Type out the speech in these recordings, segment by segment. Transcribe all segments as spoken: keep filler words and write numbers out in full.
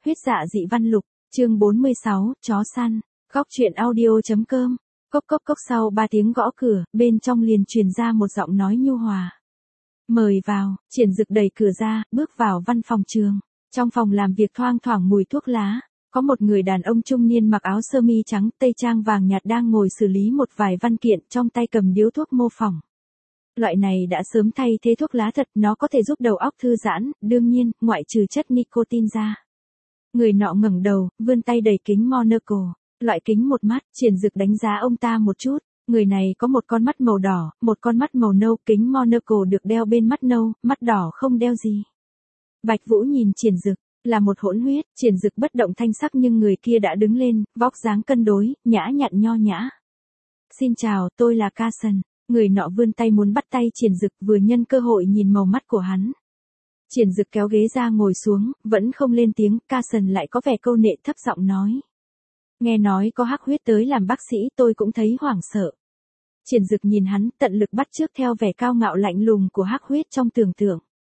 Huyết dạ dị văn lục, chương bốn mươi sáu, chó săn, góc truyện audio.com, cốc cốc cốc sau ba tiếng gõ cửa, bên trong liền truyền ra một giọng nói nhu hòa. Mời vào, Triển Dực đẩy cửa ra, bước vào văn phòng trường. Trong phòng làm việc thoang thoảng mùi thuốc lá, có một người đàn ông trung niên mặc áo sơ mi trắng, tây trang vàng nhạt đang ngồi xử lý một vài văn kiện, trong tay cầm điếu thuốc mô phỏng. Loại này đã sớm thay thế thuốc lá thật, nó có thể giúp đầu óc thư giãn, đương nhiên, ngoại trừ chất nicotine ra. Người nọ ngẩng đầu, vươn tay đẩy kính monocle, loại kính một mắt, Triển Dực đánh giá ông ta một chút. Người này có một con mắt màu đỏ, một con mắt màu nâu, kính monocle được đeo bên mắt nâu, mắt đỏ không đeo gì. Bạch Vũ nhìn Triển Dực, là một hỗn huyết, Triển Dực bất động thanh sắc nhưng người kia đã đứng lên, vóc dáng cân đối, nhã nhặn nho nhã. Xin chào, tôi là Carson. Người nọ vươn tay muốn bắt tay Triển Dực, vừa nhân cơ hội nhìn màu mắt của hắn. Triển Dực kéo ghế ra ngồi xuống, vẫn không lên tiếng, Carson lại có vẻ câu nệ thấp giọng nói. Nghe nói có hắc huyết tới làm bác sĩ, tôi cũng thấy hoảng sợ. Triển Dực nhìn hắn, tận lực bắt chước theo vẻ cao ngạo lạnh lùng của hắc huyết trong tưởng tượng.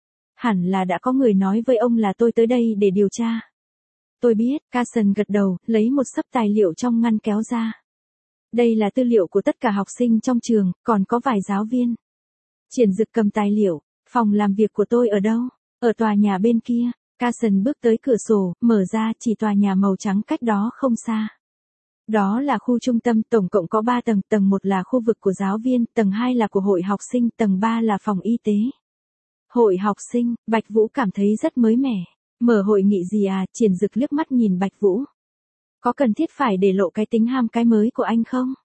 Hẳn là đã có người nói với ông là tôi tới đây để điều tra. Tôi biết, Carson gật đầu, lấy một xấp tài liệu trong ngăn kéo ra. Đây là tư liệu của tất cả học sinh trong trường, còn có vài giáo viên. Triển Dực cầm tài liệu, phòng làm việc của tôi ở đâu? Ở tòa nhà bên kia. Carson bước tới cửa sổ, mở ra, chỉ tòa nhà màu trắng cách đó không xa. Đó là khu trung tâm, tổng cộng có ba tầng, tầng một là khu vực của giáo viên, tầng hai là của hội học sinh, tầng ba là phòng y tế. Hội học sinh, Bạch Vũ cảm thấy rất mới mẻ. Mở hội nghị gì à? Triển Dực liếc mắt nhìn Bạch Vũ. Có cần thiết phải để lộ cái tính ham cái mới của anh không?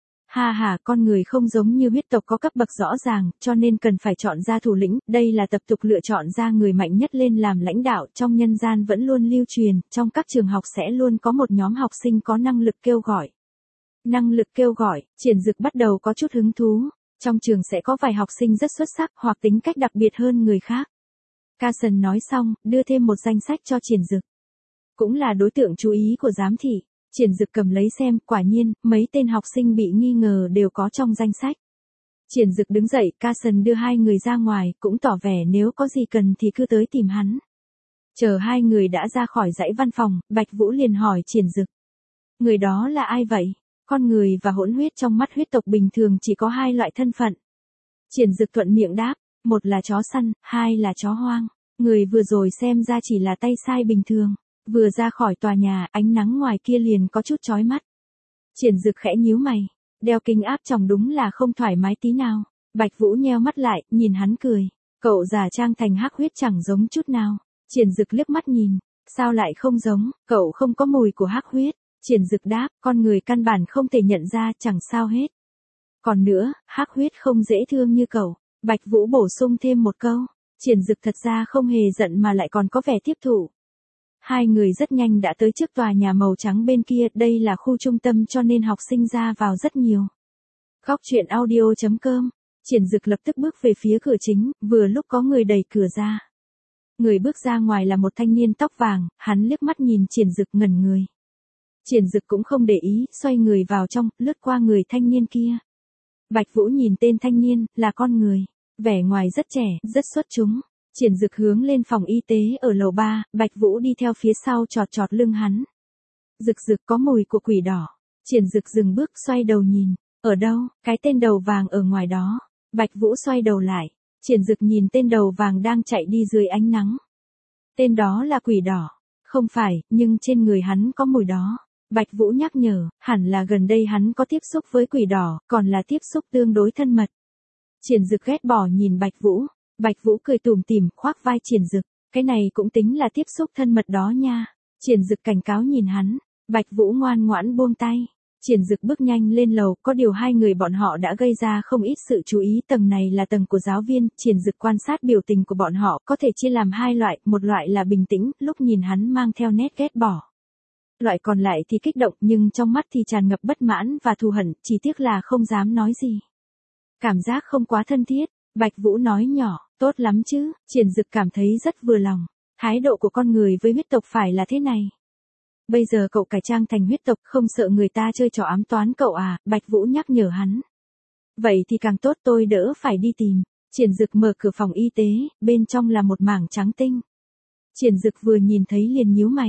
Ha ha, con người không giống như huyết tộc có cấp bậc rõ ràng, cho nên cần phải chọn ra thủ lĩnh, đây là tập tục lựa chọn ra người mạnh nhất lên làm lãnh đạo, trong nhân gian vẫn luôn lưu truyền, trong các trường học sẽ luôn có một nhóm học sinh có năng lực kêu gọi. Năng lực kêu gọi, Triển Dực bắt đầu có chút hứng thú, trong trường sẽ có vài học sinh rất xuất sắc hoặc tính cách đặc biệt hơn người khác. Carson nói xong, đưa thêm một danh sách cho Triển Dực. Cũng là đối tượng chú ý của giám thị. Triển Dực cầm lấy xem, quả nhiên, mấy tên học sinh bị nghi ngờ đều có trong danh sách. Triển Dực đứng dậy, Carson đưa hai người ra ngoài, cũng tỏ vẻ nếu có gì cần thì cứ tới tìm hắn. Chờ hai người đã ra khỏi dãy văn phòng, Bạch Vũ liền hỏi Triển Dực. Người đó là ai vậy? Con người và hỗn huyết trong mắt huyết tộc bình thường chỉ có hai loại thân phận. Triển Dực thuận miệng đáp, một là chó săn, hai là chó hoang. Người vừa rồi xem ra chỉ là tay sai bình thường. Vừa ra khỏi tòa nhà, ánh nắng ngoài kia liền có chút chói mắt. Triển Dực khẽ nhíu mày, đeo kính áp tròng đúng là không thoải mái tí nào. Bạch Vũ nheo mắt lại, nhìn hắn cười. Cậu giả trang thành hắc huyết chẳng giống chút nào. Triển Dực liếc mắt nhìn, sao lại không giống, cậu không có mùi của hắc huyết. Triển Dực đáp, con người căn bản không thể nhận ra, chẳng sao hết. Còn nữa, hắc huyết không dễ thương như cậu. Bạch Vũ bổ sung thêm một câu. Triển Dực thật ra không hề giận mà lại còn có vẻ tiếp thụ. Hai người rất nhanh đã tới trước tòa nhà màu trắng bên kia, đây là khu trung tâm cho nên học sinh ra vào rất nhiều. Góc truyện audio.com, Triển Dực lập tức bước về phía cửa chính, vừa lúc có người đẩy cửa ra. Người bước ra ngoài là một thanh niên tóc vàng, hắn liếc mắt nhìn Triển Dực ngẩn người. Triển Dực cũng không để ý, xoay người vào trong, lướt qua người thanh niên kia. Bạch Vũ nhìn tên thanh niên, là con người, vẻ ngoài rất trẻ, rất xuất chúng. Triển Dực hướng lên phòng y tế ở lầu ba, Bạch Vũ đi theo phía sau chọt chọt lưng hắn. Dực Dực có mùi của quỷ đỏ. Triển Dực dừng bước xoay đầu nhìn. Ở đâu? Cái tên đầu vàng ở ngoài đó. Bạch Vũ xoay đầu lại. Triển Dực nhìn tên đầu vàng đang chạy đi dưới ánh nắng. Tên đó là quỷ đỏ. Không phải, nhưng trên người hắn có mùi đó. Bạch Vũ nhắc nhở, hẳn là gần đây hắn có tiếp xúc với quỷ đỏ, còn là tiếp xúc tương đối thân mật. Triển Dực ghét bỏ nhìn Bạch Vũ. Bạch Vũ cười tủm tỉm, khoác vai Triển Dực, cái này cũng tính là tiếp xúc thân mật đó nha. Triển Dực cảnh cáo nhìn hắn, Bạch Vũ ngoan ngoãn buông tay. Triển Dực bước nhanh lên lầu, có điều hai người bọn họ đã gây ra không ít sự chú ý, tầng này là tầng của giáo viên, Triển Dực quan sát biểu tình của bọn họ, có thể chia làm hai loại, một loại là bình tĩnh, lúc nhìn hắn mang theo nét ghét bỏ. Loại còn lại thì kích động, nhưng trong mắt thì tràn ngập bất mãn và thù hận, chỉ tiếc là không dám nói gì. Cảm giác không quá thân thiết, Bạch Vũ nói nhỏ. Tốt lắm chứ, Triển Dực cảm thấy rất vừa lòng. Thái độ của con người với huyết tộc phải là thế này. Bây giờ cậu cải trang thành huyết tộc không sợ người ta chơi trò ám toán cậu à, Bạch Vũ nhắc nhở hắn. Vậy thì càng tốt, tôi đỡ phải đi tìm. Triển Dực mở cửa phòng y tế, bên trong là một mảng trắng tinh. Triển Dực vừa nhìn thấy liền nhíu mày.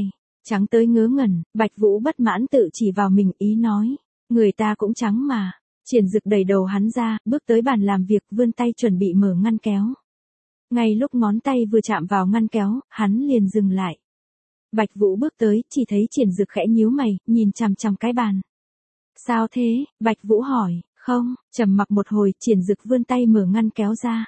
Trắng tới ngớ ngẩn, Bạch Vũ bất mãn tự chỉ vào mình ý nói. Người ta cũng trắng mà. Triển Dực đẩy đầu hắn ra, bước tới bàn làm việc, vươn tay chuẩn bị mở ngăn kéo. Ngay lúc ngón tay vừa chạm vào ngăn kéo, hắn liền dừng lại. Bạch Vũ bước tới, chỉ thấy Triển Dực khẽ nhíu mày, nhìn chằm chằm cái bàn. Sao thế? Bạch Vũ hỏi. Không, trầm mặc một hồi, Triển Dực vươn tay mở ngăn kéo ra.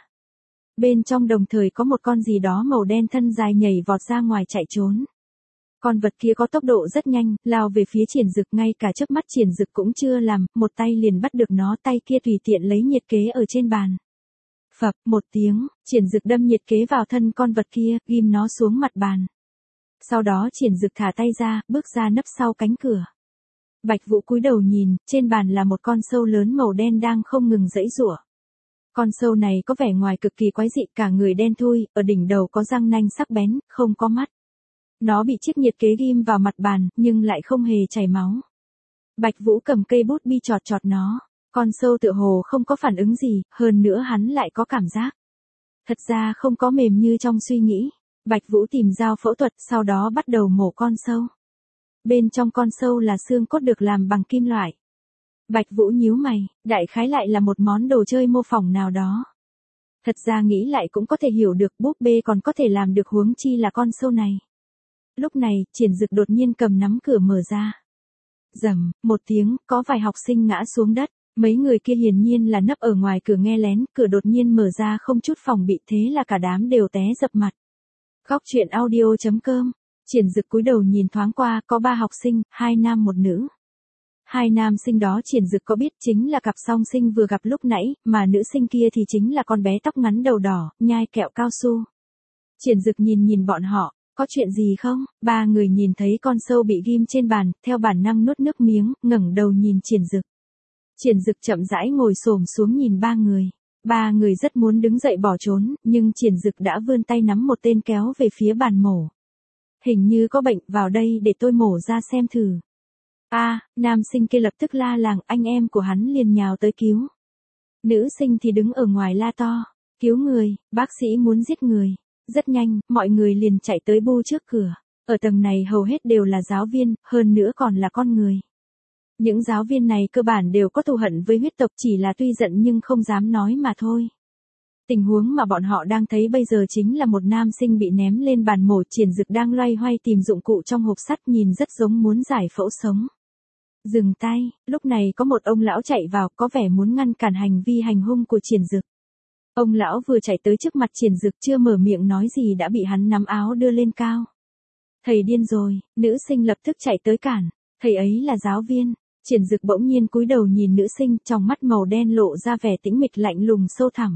Bên trong đồng thời có một con gì đó màu đen thân dài nhảy vọt ra ngoài chạy trốn. Con vật kia có tốc độ rất nhanh, lao về phía Triển Dực, ngay cả chớp mắt Triển Dực cũng chưa làm, một tay liền bắt được nó, tay kia tùy tiện lấy nhiệt kế ở trên bàn. Phập, một tiếng, Triển Dực đâm nhiệt kế vào thân con vật kia, ghim nó xuống mặt bàn. Sau đó Triển Dực thả tay ra, bước ra nấp sau cánh cửa. Bạch Vũ cúi đầu nhìn, trên bàn là một con sâu lớn màu đen đang không ngừng giãy giụa. Con sâu này có vẻ ngoài cực kỳ quái dị, cả người đen thui, ở đỉnh đầu có răng nanh sắc bén, không có mắt. Nó bị chiếc nhiệt kế ghim vào mặt bàn, nhưng lại không hề chảy máu. Bạch Vũ cầm cây bút bi chọt chọt nó. Con sâu tựa hồ không có phản ứng gì, hơn nữa hắn lại có cảm giác. Thật ra không có mềm như trong suy nghĩ. Bạch Vũ tìm dao phẫu thuật, sau đó bắt đầu mổ con sâu. Bên trong con sâu là xương cốt được làm bằng kim loại. Bạch Vũ nhíu mày, đại khái lại là một món đồ chơi mô phỏng nào đó. Thật ra nghĩ lại cũng có thể hiểu được, búp bê còn có thể làm được, huống chi là con sâu này. Lúc này, Triển Dực đột nhiên cầm nắm cửa mở ra. Rầm, một tiếng, có vài học sinh ngã xuống đất. Mấy người kia hiển nhiên là nấp ở ngoài cửa nghe lén, cửa đột nhiên mở ra không chút phòng bị, thế là cả đám đều té dập mặt. Góc truyện audio chấm com. Triển Dực cúi đầu nhìn thoáng qua, có ba học sinh, hai nam một nữ. Hai nam sinh đó Triển Dực có biết chính là cặp song sinh vừa gặp lúc nãy, mà nữ sinh kia thì chính là con bé tóc ngắn đầu đỏ, nhai kẹo cao su. Triển Dực nhìn nhìn bọn họ, có chuyện gì không? Ba người nhìn thấy con sâu bị ghim trên bàn, theo bản năng nuốt nước miếng, ngẩng đầu nhìn Triển Dực. Triển Dực chậm rãi ngồi xổm xuống nhìn ba người. Ba người rất muốn đứng dậy bỏ trốn, nhưng Triển Dực đã vươn tay nắm một tên kéo về phía bàn mổ. Hình như có bệnh, vào đây để tôi mổ ra xem thử. A, à, nam sinh kia lập tức la làng, anh em của hắn liền nhào tới cứu. Nữ sinh thì đứng ở ngoài la to, cứu người, bác sĩ muốn giết người. Rất nhanh, mọi người liền chạy tới bu trước cửa. Ở tầng này hầu hết đều là giáo viên, hơn nữa còn là con người. Những giáo viên này cơ bản đều có thù hận với huyết tộc, chỉ là tuy giận nhưng không dám nói mà thôi. Tình huống mà bọn họ đang thấy bây giờ chính là một nam sinh bị ném lên bàn mổ. Triển Dực đang loay hoay tìm dụng cụ trong hộp sắt, nhìn rất giống muốn giải phẫu sống. Dừng tay, lúc này có một ông lão chạy vào, có vẻ muốn ngăn cản hành vi hành hung của Triển Dực. Ông lão vừa chạy tới trước mặt Triển Dực, chưa mở miệng nói gì đã bị hắn nắm áo đưa lên cao. Thầy điên rồi, nữ sinh lập tức chạy tới cản, thầy ấy là giáo viên. Triển Dực bỗng nhiên cúi đầu nhìn nữ sinh, trong mắt màu đen lộ ra vẻ tĩnh mịch lạnh lùng sâu thẳm.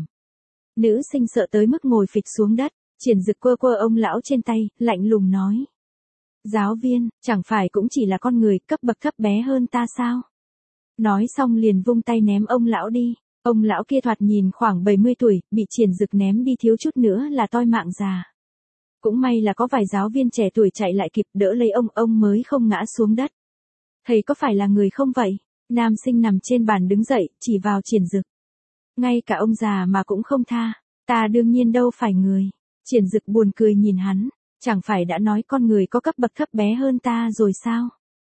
Nữ sinh sợ tới mức ngồi phịch xuống đất, Triển Dực quơ quơ ông lão trên tay, lạnh lùng nói. Giáo viên, chẳng phải cũng chỉ là con người, cấp bậc thấp bé hơn ta sao? Nói xong liền vung tay ném ông lão đi. Ông lão kia thoạt nhìn khoảng bảy mươi tuổi, bị Triển Dực ném đi thiếu chút nữa là toi mạng già. Cũng may là có vài giáo viên trẻ tuổi chạy lại kịp đỡ lấy ông, ông mới không ngã xuống đất. Thầy có phải là người không vậy? Nam sinh nằm trên bàn đứng dậy, chỉ vào Triển Dực. Ngay cả ông già mà cũng không tha, ta đương nhiên đâu phải người. Triển Dực buồn cười nhìn hắn, chẳng phải đã nói con người có cấp bậc thấp bé hơn ta rồi sao?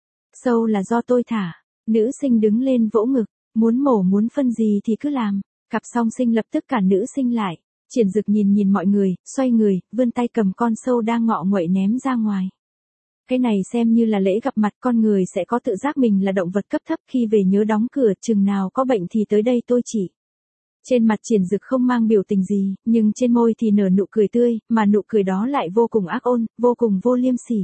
Sâu là do tôi thả. Nữ sinh đứng lên vỗ ngực, muốn mổ muốn phân gì thì cứ làm. Cặp song sinh lập tức cản nữ sinh lại. Triển Dực nhìn nhìn mọi người, xoay người, vươn tay cầm con sâu đang ngọ nguậy ném ra ngoài. Cái này xem như là lễ gặp mặt, con người sẽ có tự giác mình là động vật cấp thấp, khi về nhớ đóng cửa, chừng nào có bệnh thì tới đây tôi chỉ. Trên mặt Triển Dực không mang biểu tình gì, nhưng trên môi thì nở nụ cười tươi, mà nụ cười đó lại vô cùng ác ôn, vô cùng vô liêm sỉ.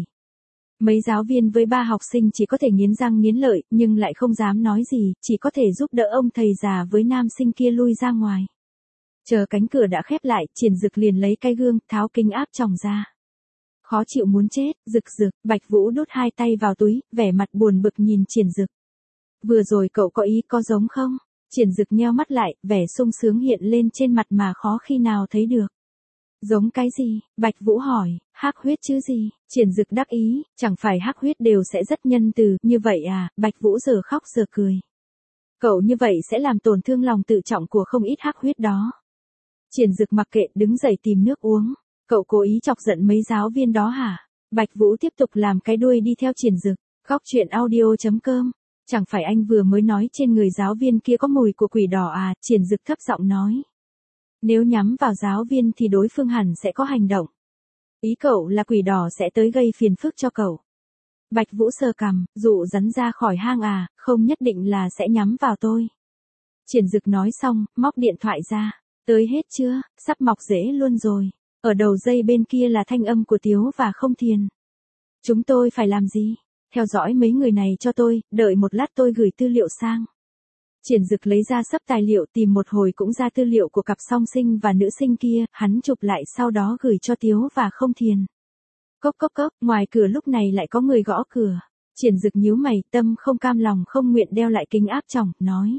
Mấy giáo viên với ba học sinh chỉ có thể nghiến răng nghiến lợi, nhưng lại không dám nói gì, chỉ có thể giúp đỡ ông thầy già với nam sinh kia lui ra ngoài. Chờ cánh cửa đã khép lại, Triển Dực liền lấy cái gương, tháo kính áp tròng ra. Khó chịu muốn chết, Dực Dực, Bạch Vũ đút hai tay vào túi, vẻ mặt buồn bực nhìn Triển Dực. Vừa rồi cậu có ý có giống không? Triển Dực nheo mắt lại, vẻ sung sướng hiện lên trên mặt mà khó khi nào thấy được. Giống cái gì? Bạch Vũ hỏi, hắc huyết chứ gì? Triển Dực đắc ý, chẳng phải hắc huyết đều sẽ rất nhân từ, như vậy à? Bạch Vũ giờ khóc giờ cười. Cậu như vậy sẽ làm tổn thương lòng tự trọng của không ít hắc huyết đó. Triển Dực mặc kệ, đứng dậy tìm nước uống. Cậu cố ý chọc giận mấy giáo viên đó hả? Bạch Vũ tiếp tục làm cái đuôi đi theo Triển Dực. Góc truyện audio.com. Chẳng phải anh vừa mới nói trên người giáo viên kia có mùi của quỷ đỏ à, Triển Dực thấp giọng nói. Nếu nhắm vào giáo viên thì đối phương hẳn sẽ có hành động. Ý cậu là quỷ đỏ sẽ tới gây phiền phức cho cậu. Bạch Vũ sờ cằm, dụ rắn ra khỏi hang à, không nhất định là sẽ nhắm vào tôi. Triển Dực nói xong, móc điện thoại ra. Tới hết chưa, sắp mọc rễ luôn rồi. Ở đầu dây bên kia là thanh âm của Tiếu và Không Thiền. Chúng tôi phải làm gì? Theo dõi mấy người này cho tôi, đợi một lát tôi gửi tư liệu sang. Triển Dực lấy ra sấp tài liệu tìm một hồi cũng ra tư liệu của cặp song sinh và nữ sinh kia, hắn chụp lại sau đó gửi cho Tiếu và Không Thiền. Cốc cốc cốc, ngoài cửa lúc này lại có người gõ cửa. Triển Dực nhíu mày, tâm không cam lòng không nguyện đeo lại kính áp tròng, nói.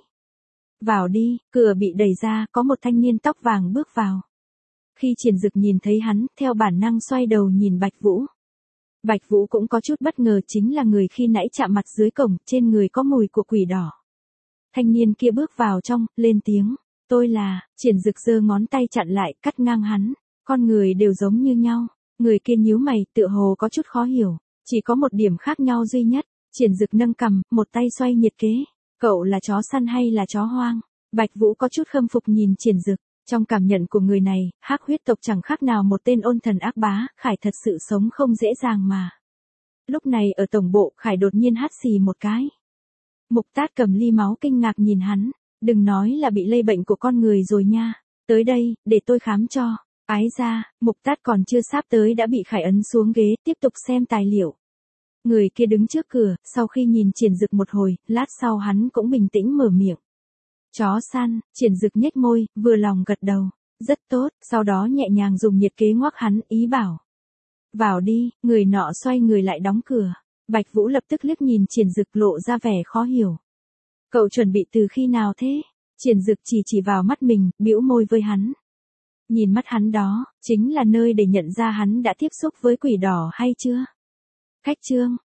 Vào đi, cửa bị đẩy ra, có một thanh niên tóc vàng bước vào. Khi Triển Dực nhìn thấy hắn, theo bản năng xoay đầu nhìn Bạch Vũ. Bạch Vũ cũng có chút bất ngờ, chính là người khi nãy chạm mặt dưới cổng, trên người có mùi của quỷ đỏ. Thanh niên kia bước vào trong, lên tiếng, tôi là, Triển Dực giơ ngón tay chặn lại, cắt ngang hắn, con người đều giống như nhau. Người kia nhíu mày, tựa hồ có chút khó hiểu, chỉ có một điểm khác nhau duy nhất. Triển Dực nâng cằm, một tay xoay nhiệt kế, cậu là chó săn hay là chó hoang? Bạch Vũ có chút khâm phục nhìn Triển Dực. Trong cảm nhận của người này, Hắc huyết tộc chẳng khác nào một tên ôn thần ác bá, Khải thật sự sống không dễ dàng mà. Lúc này ở tổng bộ, Khải đột nhiên hắt xì một cái. Mục Tát cầm ly máu kinh ngạc nhìn hắn, đừng nói là bị lây bệnh của con người rồi nha, tới đây, để tôi khám cho. Ái ra, Mục Tát còn chưa sáp tới đã bị Khải ấn xuống ghế, tiếp tục xem tài liệu. Người kia đứng trước cửa, sau khi nhìn Triển Dực một hồi, lát sau hắn cũng bình tĩnh mở miệng. Chó săn, Triển Dực nhếch môi, vừa lòng gật đầu. Rất tốt, sau đó nhẹ nhàng dùng nhiệt kế ngoắc hắn, ý bảo. Vào đi, người nọ xoay người lại đóng cửa. Bạch Vũ lập tức liếc nhìn Triển Dực lộ ra vẻ khó hiểu. Cậu chuẩn bị từ khi nào thế? Triển Dực chỉ chỉ vào mắt mình, bĩu môi với hắn. Nhìn mắt hắn đó, chính là nơi để nhận ra hắn đã tiếp xúc với quỷ đỏ hay chưa? Khách trương,